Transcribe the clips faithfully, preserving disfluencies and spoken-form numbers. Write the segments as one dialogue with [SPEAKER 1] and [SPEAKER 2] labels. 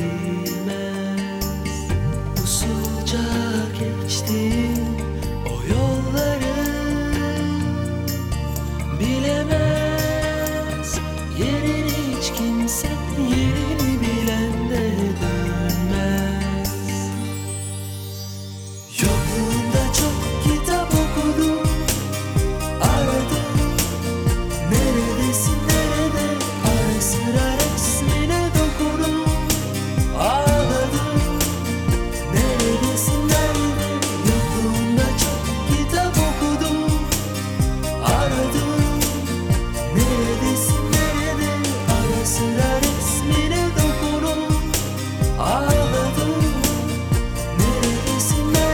[SPEAKER 1] bilmez. Usulca geçtim o yolları, bilemez yerini hiç kimse, yerini bilen de dönmez. Yokluğunda çok kitap okudum, aradım, neredesin nerede, ara sıra resmine dokundum, ağladım, neredesin nerede. Yokluğunda çok kitap okudum, aradım, neredesin nerede, ara sıra resmine dokundum, ağladım, neredesin nerede.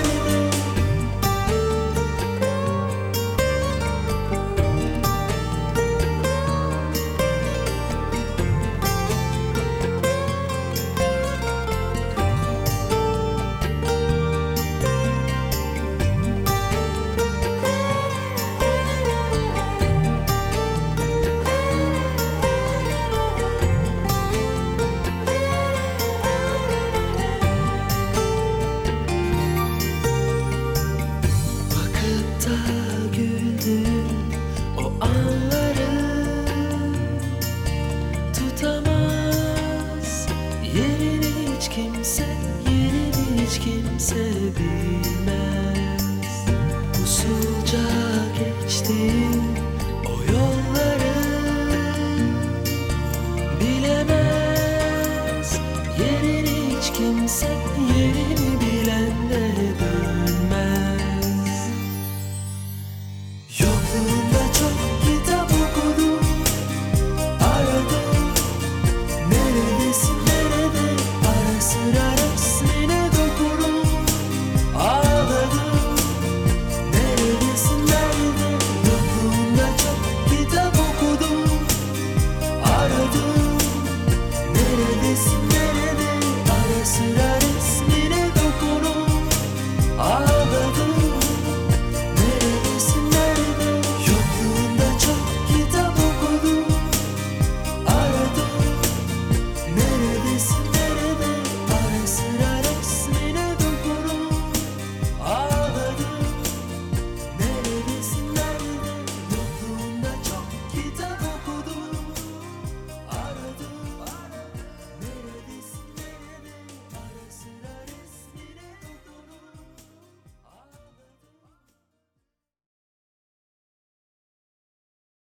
[SPEAKER 1] Bakıp da güldüm o anları, tutamaz yerini hiç kimse, yerini hiç kimse bilmez. Usulca geçtim o yolları, bilemez yerini hiç kimse,